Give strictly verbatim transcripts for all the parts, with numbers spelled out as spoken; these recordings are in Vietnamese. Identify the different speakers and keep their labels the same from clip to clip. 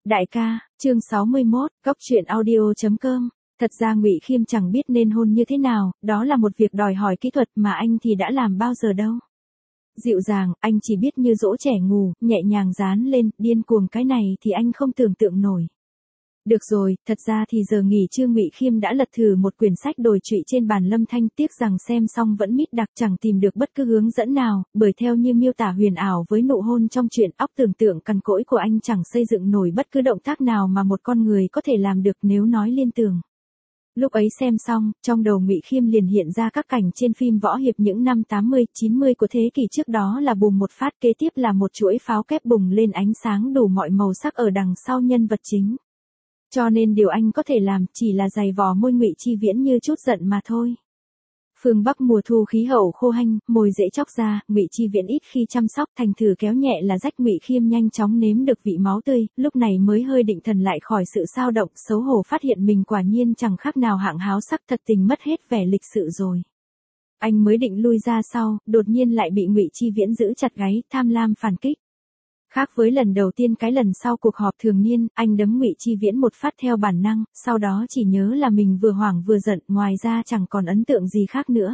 Speaker 1: Đại ca, chương sáu mươi mốt, cóc truyện audio chấm com. Thật ra Ngụy Khiêm chẳng biết nên hôn như thế nào, đó là một việc đòi hỏi kỹ thuật mà anh thì đã làm bao giờ đâu. Dịu dàng, anh chỉ biết như dỗ trẻ ngủ, nhẹ nhàng dán lên, điên cuồng cái này thì anh không tưởng tượng nổi. Được rồi, thật ra thì giờ nghỉ trưa Ngụy Khiêm đã lật thử một quyển sách đồi trụy trên bàn Lâm Thanh, tiếc rằng xem xong vẫn mít đặc, chẳng tìm được bất cứ hướng dẫn nào, bởi theo như miêu tả huyền ảo với nụ hôn trong truyện, óc tưởng tượng cằn cỗi của anh chẳng xây dựng nổi bất cứ động tác nào mà một con người có thể làm được nếu nói liên tưởng. Lúc ấy xem xong, trong đầu Ngụy Khiêm liền hiện ra các cảnh trên phim võ hiệp những năm tám mươi, chín mươi của thế kỷ trước, đó là bùm một phát, kế tiếp là một chuỗi pháo kép bùng lên ánh sáng đủ mọi màu sắc ở đằng sau nhân vật chính. Cho nên điều anh có thể làm chỉ là giày vò môi Ngụy Chi Viễn như chút giận mà thôi. Phương Bắc mùa thu khí hậu khô hanh, mồi dễ chóc ra, Ngụy Chi Viễn ít khi chăm sóc, thành thử kéo nhẹ là rách. Ngụy Khiêm nhanh chóng nếm được vị máu tươi, lúc này mới hơi định thần lại khỏi sự xao động, xấu hổ phát hiện mình quả nhiên chẳng khác nào hạng háo sắc, thật tình mất hết vẻ lịch sự rồi. Anh mới định lui ra sau, đột nhiên lại bị Ngụy Chi Viễn giữ chặt gáy, tham lam phản kích. Khác với lần đầu tiên, cái lần sau cuộc họp thường niên, anh đấm Ngụy Chi Viễn một phát theo bản năng, sau đó chỉ nhớ là mình vừa hoảng vừa giận, ngoài ra chẳng còn ấn tượng gì khác nữa.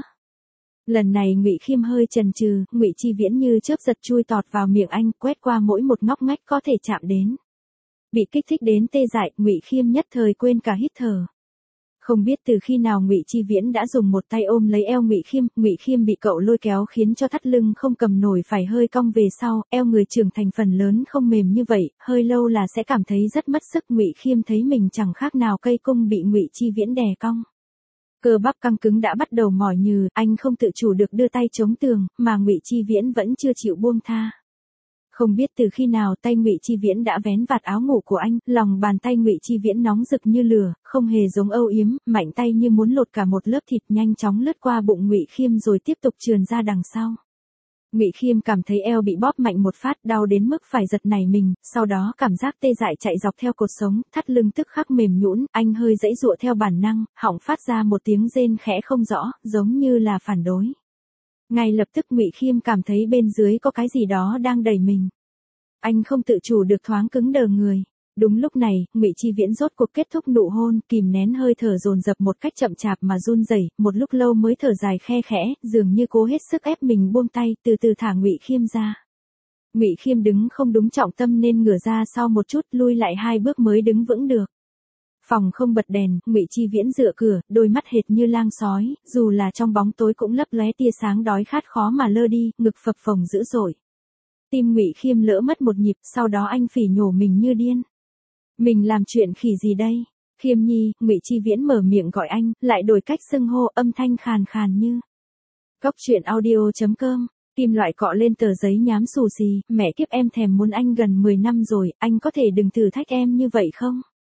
Speaker 1: Lần này Ngụy Khiêm hơi chần chừ, Ngụy Chi Viễn như chớp giật chui tọt vào miệng anh, quét qua mỗi một ngóc ngách có thể chạm đến. Bị kích thích đến tê dại, Ngụy Khiêm nhất thời quên cả hít thở. Không biết từ khi nào Ngụy Chi Viễn đã dùng một tay ôm lấy eo Ngụy Khiêm, Ngụy Khiêm bị cậu lôi kéo khiến cho thắt lưng không cầm nổi phải hơi cong về sau, eo người trưởng thành phần lớn không mềm như vậy, hơi lâu là sẽ cảm thấy rất mất sức. Ngụy Khiêm thấy mình chẳng khác nào cây cung bị Ngụy Chi Viễn đè cong. Cơ bắp căng cứng đã bắt đầu mỏi nhừ, anh không tự chủ được đưa tay chống tường, mà Ngụy Chi Viễn vẫn chưa chịu buông tha. Không biết từ khi nào tay Ngụy Chi Viễn đã vén vạt áo ngủ của anh, lòng bàn tay Ngụy Chi Viễn nóng rực như lửa, không hề giống âu yếm, mạnh tay như muốn lột cả một lớp thịt, nhanh chóng lướt qua bụng Ngụy Khiêm rồi tiếp tục trườn ra đằng sau. Ngụy Khiêm cảm thấy eo bị bóp mạnh một phát, đau đến mức phải giật nảy mình, sau đó cảm giác tê dại chạy dọc theo cột sống, thắt lưng tức khắc mềm nhũn, anh hơi giãy giụa theo bản năng, họng phát ra một tiếng rên khẽ không rõ, giống như là phản đối. Ngay lập tức Ngụy Khiêm cảm thấy bên dưới có cái gì đó đang đẩy mình. Anh không tự chủ được thoáng cứng đờ người. Đúng lúc này, Ngụy Chi Viễn rốt cuộc kết thúc nụ hôn, kìm nén hơi thở dồn dập một cách chậm chạp mà run rẩy, một lúc lâu mới thở dài khe khẽ, dường như cố hết sức ép mình buông tay, từ từ thả Ngụy Khiêm ra. Ngụy Khiêm đứng không đúng trọng tâm nên ngửa ra sau một chút, lui lại hai bước mới đứng vững được. Phòng không bật đèn, Ngụy Chi Viễn dựa cửa, đôi mắt hệt như lang sói, dù là trong bóng tối cũng lấp lóe tia sáng đói khát khó mà lơ đi, ngực phập phồng dữ dội. Tim Ngụy Khiêm lỡ mất một nhịp, sau đó anh phỉ nhổ mình như điên. Mình làm chuyện khỉ gì đây? Khiêm nhi, Ngụy Chi Viễn mở miệng gọi anh, lại đổi cách xưng hô, âm thanh khàn khàn như. Cóc truyện audio chấm com. Kim loại cọ lên tờ giấy nhám xù xì, mẹ kiếp em thèm muốn anh gần mười năm rồi, anh có thể đừng thử thách em như vậy không?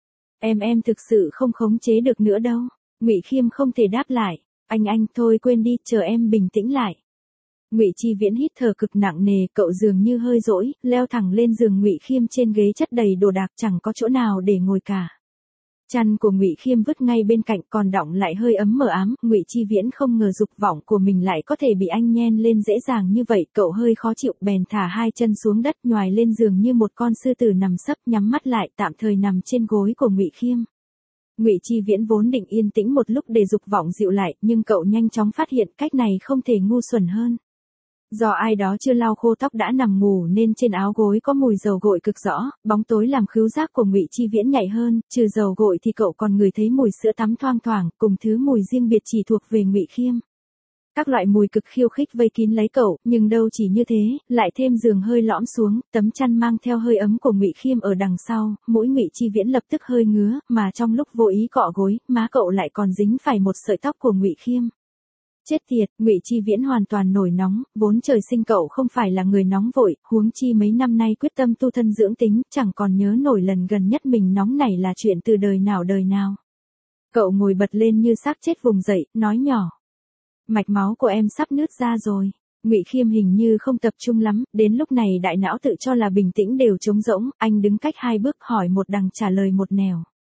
Speaker 1: Em em thực sự không khống chế được nữa đâu. Ngụy Khiêm không thể đáp lại. Anh anh thôi quên đi, chờ em bình tĩnh lại. Ngụy Chi Viễn hít thở cực nặng nề, cậu dường như hơi dỗi, leo thẳng lên giường Ngụy Khiêm, trên ghế chất đầy đồ đạc chẳng có chỗ nào để ngồi cả. Chăn của Ngụy Khiêm vứt ngay bên cạnh, còn đọng lại hơi ấm mờ ám. Ngụy Chi Viễn không ngờ dục vọng của mình lại có thể bị anh nhen lên dễ dàng như vậy, cậu hơi khó chịu, bèn thả hai chân xuống đất, nhoài lên giường như một con sư tử nằm sấp, nhắm mắt lại, tạm thời nằm trên gối của Ngụy Khiêm. Ngụy Chi Viễn vốn định yên tĩnh một lúc để dục vọng dịu lại, nhưng cậu nhanh chóng phát hiện cách này không thể ngu xuẩn hơn. Do ai đó chưa lau khô tóc đã nằm ngủ nên trên áo gối có mùi dầu gội cực rõ, bóng tối làm khứu giác của Ngụy Chi Viễn nhạy hơn, trừ dầu gội thì cậu còn ngửi thấy mùi sữa tắm thoang thoảng, cùng thứ mùi riêng biệt chỉ thuộc về Ngụy Khiêm. Các loại mùi cực khiêu khích vây kín lấy cậu, nhưng đâu chỉ như thế, lại thêm giường hơi lõm xuống, tấm chăn mang theo hơi ấm của Ngụy Khiêm ở đằng sau, mũi Ngụy Chi Viễn lập tức hơi ngứa, mà trong lúc vô ý cọ gối, má cậu lại còn dính phải một sợi tóc của Ngụy Khiêm. Chết tiệt, Ngụy Chi Viễn hoàn toàn nổi nóng, vốn trời sinh cậu không phải là người nóng vội, huống chi mấy năm nay quyết tâm tu thân dưỡng tính, chẳng còn nhớ nổi lần gần nhất mình nóng này là chuyện từ đời nào đời nào. Cậu ngồi bật lên như xác chết vùng dậy, nói nhỏ. Mạch máu của em sắp nứt ra rồi. Ngụy Khiêm hình như không tập trung lắm, đến lúc này đại não tự cho là bình tĩnh đều trống rỗng, anh đứng cách hai bước hỏi một đằng trả lời một nẻo.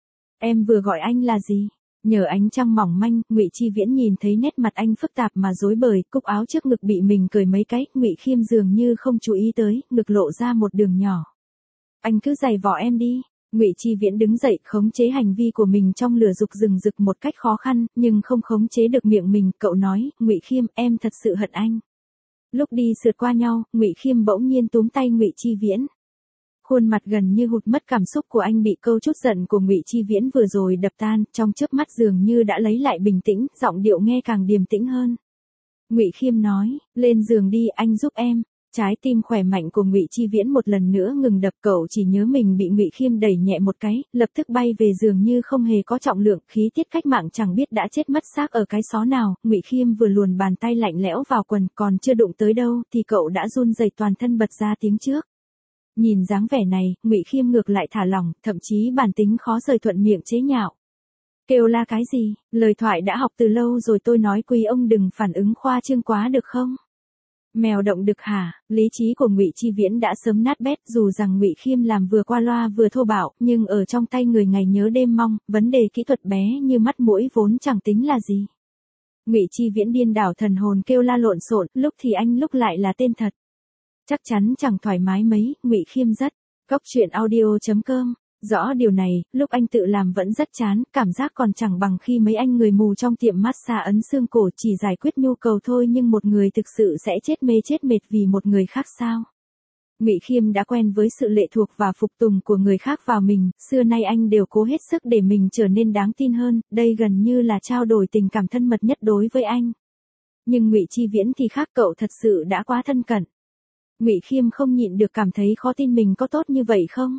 Speaker 1: Em vừa gọi anh là gì? Nhờ ánh trăng mỏng manh, Ngụy Chi Viễn nhìn thấy nét mặt anh phức tạp mà rối bời, cúc áo trước ngực bị mình cởi mấy cái, Ngụy Khiêm dường như không chú ý tới, ngực lộ ra một đường nhỏ. Anh cứ giày vò em đi. Ngụy Chi Viễn đứng dậy, khống chế hành vi của mình trong lửa dục rừng rực một cách khó khăn, nhưng không khống chế được miệng mình, cậu nói, Ngụy Khiêm, em thật sự hận anh. Lúc đi sượt qua nhau, Ngụy Khiêm bỗng nhiên túm tay Ngụy Chi Viễn. Khuôn mặt gần như hụt mất cảm xúc của anh bị câu chút giận của Ngụy Chi Viễn vừa rồi đập tan, trong chớp mắt dường như đã lấy lại bình tĩnh, giọng điệu nghe càng điềm tĩnh hơn. Ngụy Khiêm nói, lên giường đi, anh giúp em. Trái tim khỏe mạnh của Ngụy Chi Viễn một lần nữa ngừng đập, cậu chỉ nhớ mình bị Ngụy Khiêm đẩy nhẹ một cái, lập tức bay về giường như không hề có trọng lượng, khí tiết cách mạng chẳng biết đã chết mất xác ở cái xó nào. Ngụy Khiêm vừa luồn bàn tay lạnh lẽo vào quần, còn chưa đụng tới đâu thì cậu đã run rẩy toàn thân bật ra tiếng trước. Nhìn dáng vẻ này, Ngụy Khiêm ngược lại thả lỏng, thậm chí bản tính khó rời thuận miệng chế nhạo. Kêu la cái gì, lời thoại đã học từ lâu rồi, tôi nói quý ông đừng phản ứng khoa trương quá được không? Mèo động đực hả? Lý trí của Ngụy Chi Viễn đã sớm nát bét, dù rằng Ngụy Khiêm làm vừa qua loa vừa thô bạo, nhưng ở trong tay người ngày nhớ đêm mong, vấn đề kỹ thuật bé như mắt mũi vốn chẳng tính là gì. Ngụy Chi Viễn điên đảo thần hồn kêu la lộn xộn, lúc thì anh lúc lại là tên thật. Chắc chắn chẳng thoải mái mấy, Ngụy Khiêm rất. Cốc truyện audio chấm com. Rõ điều này, lúc anh tự làm vẫn rất chán, cảm giác còn chẳng bằng khi mấy anh người mù trong tiệm massage ấn xương cổ chỉ giải quyết nhu cầu thôi, nhưng một người thực sự sẽ chết mê chết mệt vì một người khác sao? Ngụy Khiêm đã quen với sự lệ thuộc và phục tùng của người khác vào mình, xưa nay anh đều cố hết sức để mình trở nên đáng tin hơn, đây gần như là trao đổi tình cảm thân mật nhất đối với anh. Nhưng Ngụy Chi Viễn thì khác, cậu thật sự đã quá thân cận. Ngụy Khiêm không nhịn được cảm thấy khó tin mình có tốt như vậy không?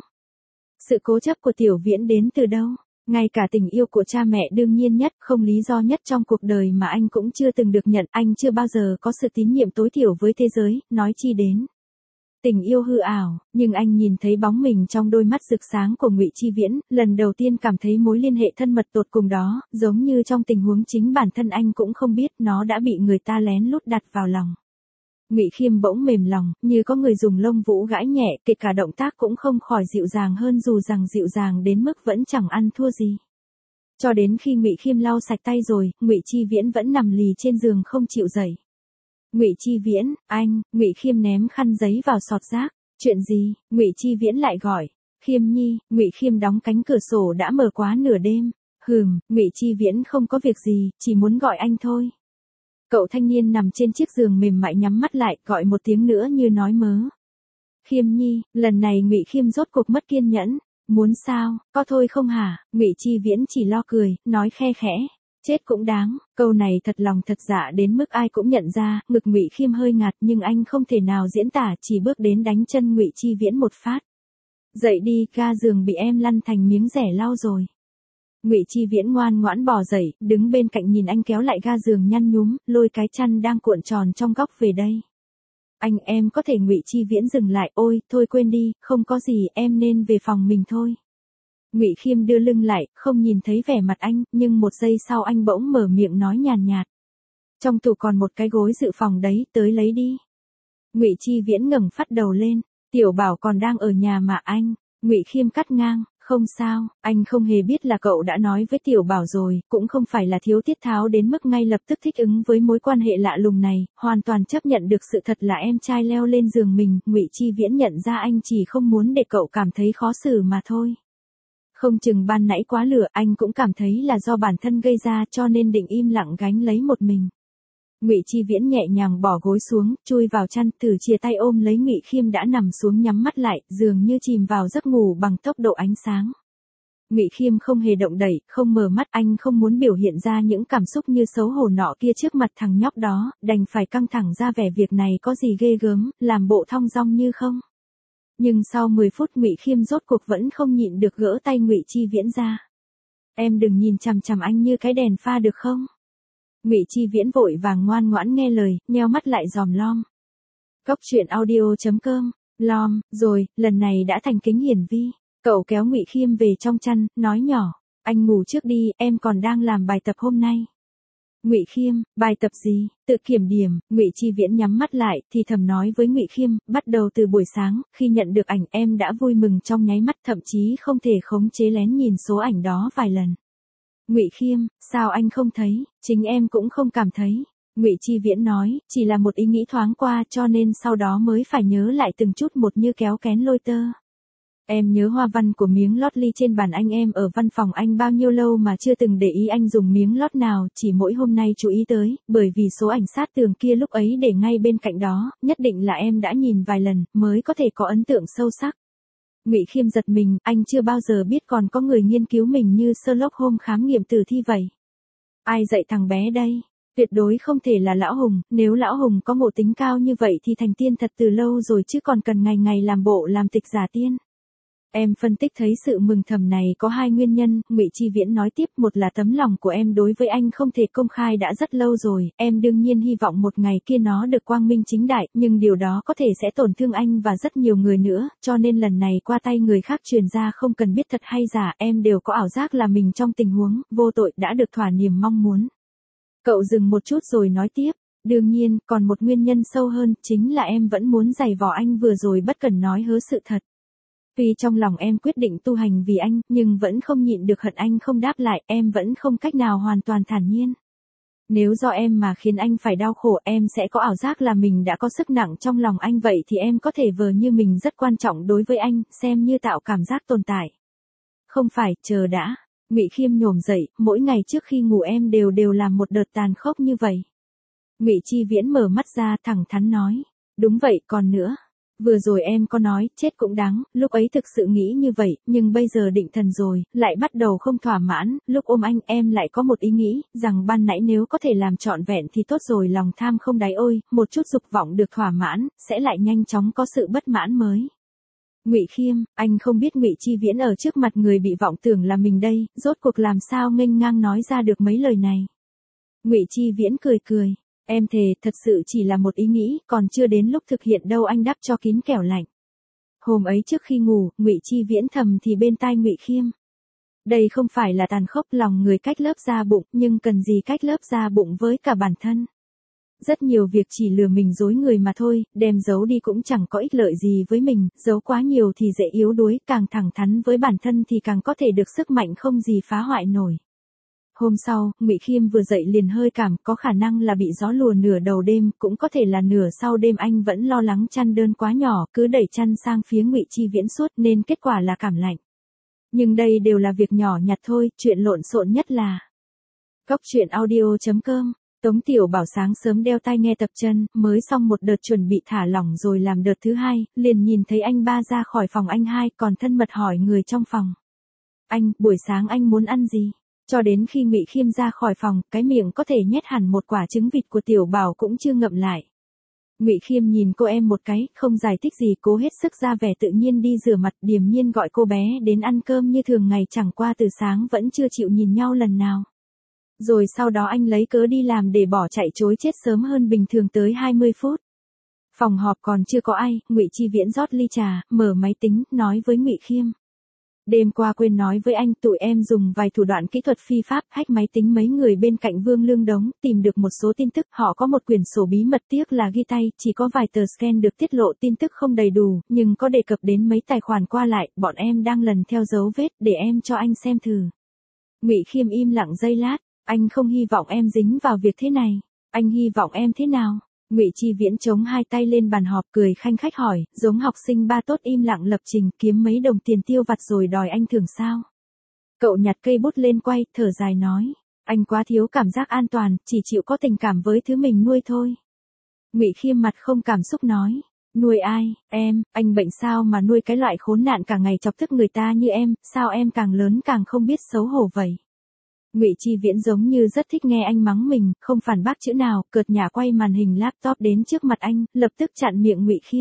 Speaker 1: Sự cố chấp của Tiểu Viễn đến từ đâu? Ngay cả tình yêu của cha mẹ đương nhiên nhất, không lý do nhất trong cuộc đời mà anh cũng chưa từng được nhận, anh chưa bao giờ có sự tín nhiệm tối thiểu với thế giới, nói chi đến tình yêu hư ảo, nhưng anh nhìn thấy bóng mình trong đôi mắt rực sáng của Ngụy Chi Viễn, lần đầu tiên cảm thấy mối liên hệ thân mật tột cùng đó, giống như trong tình huống chính bản thân anh cũng không biết, nó đã bị người ta lén lút đặt vào lòng. Ngụy Khiêm bỗng mềm lòng, như có người dùng lông vũ gãi nhẹ, kể cả động tác cũng không khỏi dịu dàng hơn, dù rằng dịu dàng đến mức vẫn chẳng ăn thua gì. Cho đến khi Ngụy Khiêm lau sạch tay rồi, Ngụy Chi Viễn vẫn nằm lì trên giường không chịu dậy. Ngụy Chi Viễn, anh, Ngụy Khiêm ném khăn giấy vào sọt rác. Chuyện gì? Ngụy Chi Viễn lại gọi. Khiêm nhi, Ngụy Khiêm đóng cánh cửa sổ đã mở quá nửa đêm. Hừm, Ngụy Chi Viễn không có việc gì, chỉ muốn gọi anh thôi. Cậu thanh niên nằm trên chiếc giường mềm mại nhắm mắt lại, gọi một tiếng nữa như nói mớ. Khiêm nhi, lần này Ngụy Khiêm rốt cuộc mất kiên nhẫn. Muốn sao, có thôi không hả? Ngụy Chi Viễn chỉ lo cười, nói khe khẽ. Chết cũng đáng, câu này thật lòng thật dạ đến mức ai cũng nhận ra, ngực Ngụy Khiêm hơi ngạt nhưng anh không thể nào diễn tả, chỉ bước đến đánh chân Ngụy Chi Viễn một phát. Dậy đi, ga giường bị em lăn thành miếng rẻ lau rồi. Ngụy Chi Viễn ngoan ngoãn bò dậy, đứng bên cạnh nhìn anh kéo lại ga giường nhăn nhúm, lôi cái chăn đang cuộn tròn trong góc về đây. Anh em có thể. Ngụy Chi Viễn dừng lại, ôi, thôi quên đi, không có gì, em nên về phòng mình thôi. Ngụy Khiêm đưa lưng lại, không nhìn thấy vẻ mặt anh, nhưng một giây sau anh bỗng mở miệng nói nhàn nhạt. Trong tủ còn một cái gối dự phòng đấy, tới lấy đi. Ngụy Chi Viễn ngẩng phát đầu lên, Tiểu Bảo còn đang ở nhà mà anh. Ngụy Khiêm cắt ngang, không sao, anh không hề biết là cậu đã nói với Tiểu Bảo rồi, cũng không phải là thiếu tiết tháo đến mức ngay lập tức thích ứng với mối quan hệ lạ lùng này, hoàn toàn chấp nhận được sự thật là em trai leo lên giường mình. Ngụy Chi Viễn nhận ra anh chỉ không muốn để cậu cảm thấy khó xử mà thôi. Không chừng ban nãy quá lửa, anh cũng cảm thấy là do bản thân gây ra, cho nên định im lặng gánh lấy một mình. Ngụy Chi Viễn nhẹ nhàng bỏ gối xuống, chui vào chăn, thử chia tay ôm lấy Ngụy Khiêm đã nằm xuống nhắm mắt lại, dường như chìm vào giấc ngủ bằng tốc độ ánh sáng. Ngụy Khiêm không hề động đậy, không mở mắt, anh không muốn biểu hiện ra những cảm xúc như xấu hổ nọ kia trước mặt thằng nhóc đó, đành phải căng thẳng ra vẻ việc này có gì ghê gớm, làm bộ thong dong như không. Nhưng sau mười phút Ngụy Khiêm rốt cuộc vẫn không nhịn được gỡ tay Ngụy Chi Viễn ra. Em đừng nhìn chằm chằm anh như cái đèn pha được không? Ngụy Chi Viễn vội vàng ngoan ngoãn nghe lời, nheo mắt lại dòm lom. Cốc truyện audio chấm com, lom, rồi, lần này đã thành kính hiển vi. Cậu kéo Ngụy Khiêm về trong chăn, nói nhỏ, anh ngủ trước đi, em còn đang làm bài tập hôm nay. Ngụy Khiêm, bài tập gì? Tự kiểm điểm. Ngụy Chi Viễn nhắm mắt lại, thì thầm nói với Ngụy Khiêm, bắt đầu từ buổi sáng, khi nhận được ảnh em đã vui mừng trong nháy mắt, thậm chí không thể khống chế lén nhìn số ảnh đó vài lần. Ngụy Khiêm, sao anh không thấy, chính em cũng không cảm thấy. Ngụy Chi Viễn nói, chỉ là một ý nghĩ thoáng qua cho nên sau đó mới phải nhớ lại từng chút một như kéo kén lôi tơ. Em nhớ hoa văn của miếng lót ly trên bàn anh, em ở văn phòng anh bao nhiêu lâu mà chưa từng để ý anh dùng miếng lót nào, chỉ mỗi hôm nay chú ý tới, bởi vì số ảnh sát tường kia lúc ấy để ngay bên cạnh đó, nhất định là em đã nhìn vài lần, mới có thể có ấn tượng sâu sắc. Ngụy Khiêm giật mình, anh chưa bao giờ biết còn có người nghiên cứu mình như Sherlock Holmes khám nghiệm tử thi vậy. Ai dạy thằng bé đây? Tuyệt đối không thể là Lão Hùng, nếu Lão Hùng có ngộ tính cao như vậy thì thành tiên thật từ lâu rồi chứ còn cần ngày ngày làm bộ làm tịch giả tiên. Em phân tích thấy sự mừng thầm này có hai nguyên nhân, Ngụy Chi Viễn nói tiếp, một là tấm lòng của em đối với anh không thể công khai đã rất lâu rồi, em đương nhiên hy vọng một ngày kia nó được quang minh chính đại, nhưng điều đó có thể sẽ tổn thương anh và rất nhiều người nữa, cho nên lần này qua tay người khác truyền ra không cần biết thật hay giả, em đều có ảo giác là mình trong tình huống vô tội đã được thỏa niềm mong muốn. Cậu dừng một chút rồi nói tiếp, đương nhiên, còn một nguyên nhân sâu hơn, chính là em vẫn muốn giày vò anh vừa rồi bất cần nói hớ sự thật. Tuy trong lòng em quyết định tu hành vì anh, nhưng vẫn không nhịn được hận anh không đáp lại, em vẫn không cách nào hoàn toàn thản nhiên. Nếu do em mà khiến anh phải đau khổ, em sẽ có ảo giác là mình đã có sức nặng trong lòng anh, vậy thì em có thể vờ như mình rất quan trọng đối với anh, xem như tạo cảm giác tồn tại. Không phải, chờ đã. Ngụy Khiêm nhổm dậy, mỗi ngày trước khi ngủ em đều đều làm một đợt tàn khốc như vậy. Ngụy Chi Viễn mở mắt ra thẳng thắn nói, đúng vậy, còn nữa. Vừa rồi em có nói, chết cũng đáng, lúc ấy thực sự nghĩ như vậy, nhưng bây giờ định thần rồi, lại bắt đầu không thỏa mãn, lúc ôm anh em lại có một ý nghĩ, rằng ban nãy nếu có thể làm trọn vẹn thì tốt rồi, lòng tham không đáy ôi, một chút dục vọng được thỏa mãn, sẽ lại nhanh chóng có sự bất mãn mới. Ngụy Khiêm, anh không biết Ngụy Chi Viễn ở trước mặt người bị vọng tưởng là mình đây, rốt cuộc làm sao nghênh ngang nói ra được mấy lời này. Ngụy Chi Viễn cười cười. Em thề, thật sự chỉ là một ý nghĩ, còn chưa đến lúc thực hiện đâu, anh đáp cho kín kẻo lạnh. Hôm ấy trước khi ngủ, Ngụy Chi Viễn thầm thì bên tai Ngụy Khiêm. Đây không phải là tàn khốc, lòng người cách lớp da bụng, nhưng cần gì cách lớp da bụng với cả bản thân. Rất nhiều việc chỉ lừa mình dối người mà thôi, đem giấu đi cũng chẳng có ích lợi gì với mình, giấu quá nhiều thì dễ yếu đuối, càng thẳng thắn với bản thân thì càng có thể được sức mạnh không gì phá hoại nổi. Hôm sau, Ngụy Khiêm vừa dậy liền hơi cảm, có khả năng là bị gió lùa nửa đầu đêm, cũng có thể là nửa sau đêm, anh vẫn lo lắng chăn đơn quá nhỏ, cứ đẩy chăn sang phía Ngụy Chi Viễn suốt nên kết quả là cảm lạnh. Nhưng đây đều là việc nhỏ nhặt thôi, chuyện lộn xộn nhất là Cóc truyện audio chấm com. Tống Tiểu Bảo sáng sớm đeo tai nghe tập chân, mới xong một đợt chuẩn bị thả lỏng rồi làm đợt thứ hai, liền nhìn thấy anh ba ra khỏi phòng anh hai, còn thân mật hỏi người trong phòng. Anh, buổi sáng anh muốn ăn gì? Cho đến khi Ngụy Khiêm ra khỏi phòng, cái miệng có thể nhét hẳn một quả trứng vịt của Tiểu Bảo cũng chưa ngậm lại. Ngụy Khiêm nhìn cô em một cái, không giải thích gì, cố hết sức ra vẻ tự nhiên đi rửa mặt, điềm nhiên gọi cô bé đến ăn cơm như thường ngày, chẳng qua từ sáng vẫn chưa chịu nhìn nhau lần nào. Rồi sau đó anh lấy cớ đi làm để bỏ chạy chối chết sớm hơn bình thường tới hai mươi phút. Phòng họp còn chưa có ai, Ngụy Chi Viễn rót ly trà, mở máy tính, nói với Ngụy Khiêm. Đêm qua quên nói với anh, tụi em dùng vài thủ đoạn kỹ thuật phi pháp, hack máy tính mấy người bên cạnh Vương Lương Đống, tìm được một số tin tức, họ có một quyển sổ bí mật, tiếc là ghi tay, chỉ có vài tờ scan được tiết lộ, tin tức không đầy đủ, nhưng có đề cập đến mấy tài khoản qua lại, bọn em đang lần theo dấu vết, để em cho anh xem thử. Ngụy Khiêm im lặng giây lát, anh không hy vọng em dính vào việc thế này, anh hy vọng em thế nào? Ngụy Chi Viễn chống hai tay lên bàn họp, cười khanh khách hỏi, giống học sinh ba tốt im lặng lập trình, kiếm mấy đồng tiền tiêu vặt rồi đòi anh thưởng sao? Cậu nhặt cây bút lên quay, thở dài nói, anh quá thiếu cảm giác an toàn, chỉ chịu có tình cảm với thứ mình nuôi thôi. Ngụy Khiêm mặt không cảm xúc nói, nuôi ai, em, anh bệnh sao mà nuôi cái loại khốn nạn cả ngày chọc tức người ta như em, sao em càng lớn càng không biết xấu hổ vậy? Ngụy Chi Viễn giống như rất thích nghe anh mắng mình, không phản bác chữ nào, cợt nhả quay màn hình laptop đến trước mặt anh, lập tức chặn miệng Ngụy Khiêm.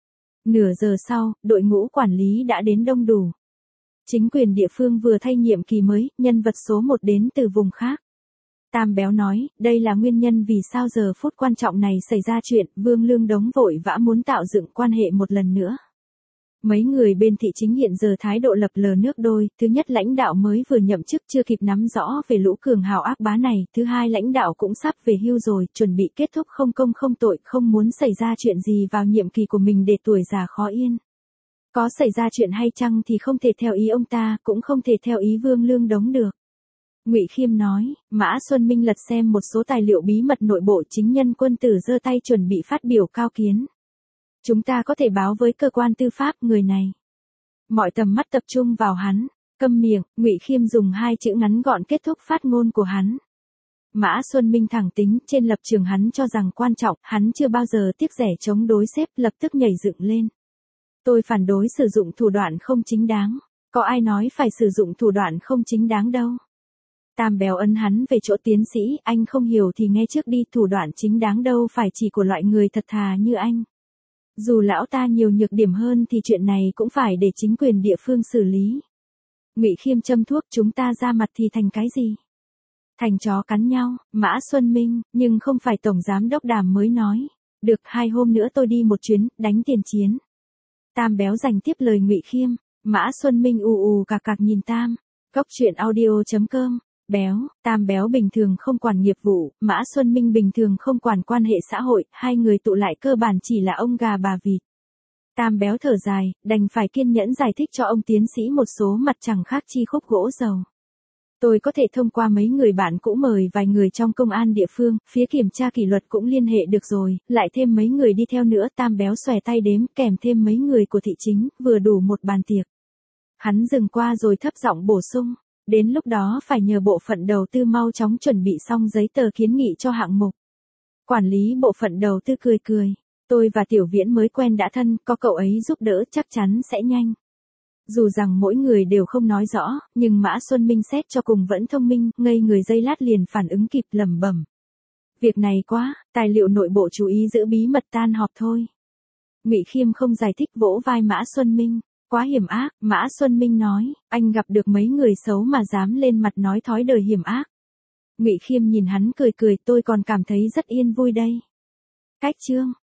Speaker 1: Nửa giờ sau, đội ngũ quản lý đã đến đông đủ. Chính quyền địa phương vừa thay nhiệm kỳ mới, nhân vật số một đến từ vùng khác. Tam Béo nói, đây là nguyên nhân vì sao giờ phút quan trọng này xảy ra chuyện, Vương Lương Đống vội vã muốn tạo dựng quan hệ một lần nữa. Mấy người bên thị chính hiện giờ thái độ lập lờ nước đôi, thứ nhất lãnh đạo mới vừa nhậm chức chưa kịp nắm rõ về lũ cường hào ác bá này, thứ hai lãnh đạo cũng sắp về hưu rồi, chuẩn bị kết thúc không công không tội, không muốn xảy ra chuyện gì vào nhiệm kỳ của mình để tuổi già khó yên. Có xảy ra chuyện hay chăng thì không thể theo ý ông ta, cũng không thể theo ý Vương Lương Đống được. Ngụy Khiêm nói, Mã Xuân Minh lật xem một số tài liệu bí mật nội bộ, chính nhân quân tử giơ tay chuẩn bị phát biểu cao kiến. Chúng ta có thể báo với cơ quan tư pháp, người này Mọi tầm mắt tập trung vào hắn. Câm miệng, Ngụy Khiêm dùng hai chữ ngắn gọn kết thúc phát ngôn của hắn. Mã Xuân Minh thẳng tính, trên lập trường hắn cho rằng quan trọng, hắn chưa bao giờ tiếc rẻ chống đối sếp, lập tức nhảy dựng lên. Tôi phản đối sử dụng thủ đoạn không chính đáng. Có ai nói phải sử dụng thủ đoạn không chính đáng đâu. Tam Béo ấn hắn về chỗ tiến sĩ, anh không hiểu thì nghe trước đi, thủ đoạn chính đáng đâu phải chỉ của loại người thật thà như anh. Dù lão ta nhiều nhược điểm hơn thì chuyện này cũng phải để chính quyền địa phương xử lý. Ngụy Khiêm châm thuốc, chúng ta ra mặt thì thành cái gì? Thành chó cắn nhau. Mã Xuân Minh, nhưng không phải tổng giám đốc Đàm mới nói. Được, hai hôm nữa tôi đi một chuyến, đánh tiền chiến. Tam Béo giành tiếp lời Ngụy Khiêm. Mã Xuân Minh ù ù cạc cạc nhìn Tam. Cốc truyện audio chấm com. Béo, Tam Béo bình thường không quản nghiệp vụ, Mã Xuân Minh bình thường không quản quan hệ xã hội, hai người tụ lại cơ bản chỉ là ông gà bà vịt. Tam Béo thở dài, đành phải kiên nhẫn giải thích cho ông tiến sĩ một số mặt chẳng khác chi khúc gỗ dầu. Tôi có thể thông qua mấy người bạn cũ mời vài người trong công an địa phương, phía kiểm tra kỷ luật cũng liên hệ được rồi, lại thêm mấy người đi theo nữa. Tam Béo xòe tay đếm, kèm thêm mấy người của thị chính, vừa đủ một bàn tiệc. Hắn dừng qua rồi thấp giọng bổ sung, đến lúc đó phải nhờ bộ phận đầu tư mau chóng chuẩn bị xong giấy tờ kiến nghị cho hạng mục. Quản lý bộ phận đầu tư cười cười, tôi và Tiểu Viễn mới quen đã thân, có cậu ấy giúp đỡ chắc chắn sẽ nhanh. Dù rằng mỗi người đều không nói rõ, nhưng Mã Xuân Minh xét cho cùng vẫn thông minh, ngây người giây lát liền phản ứng kịp, lẩm bẩm. Việc này quá, tài liệu nội bộ chú ý giữ bí mật, tan họp thôi. Ngụy Khiêm không giải thích, vỗ vai Mã Xuân Minh. Quá hiểm ác, Mã Xuân Minh nói, anh gặp được mấy người xấu mà dám lên mặt nói thói đời hiểm ác. Ngụy Khiêm nhìn hắn cười cười, tôi còn cảm thấy rất yên vui đây. Cách chương.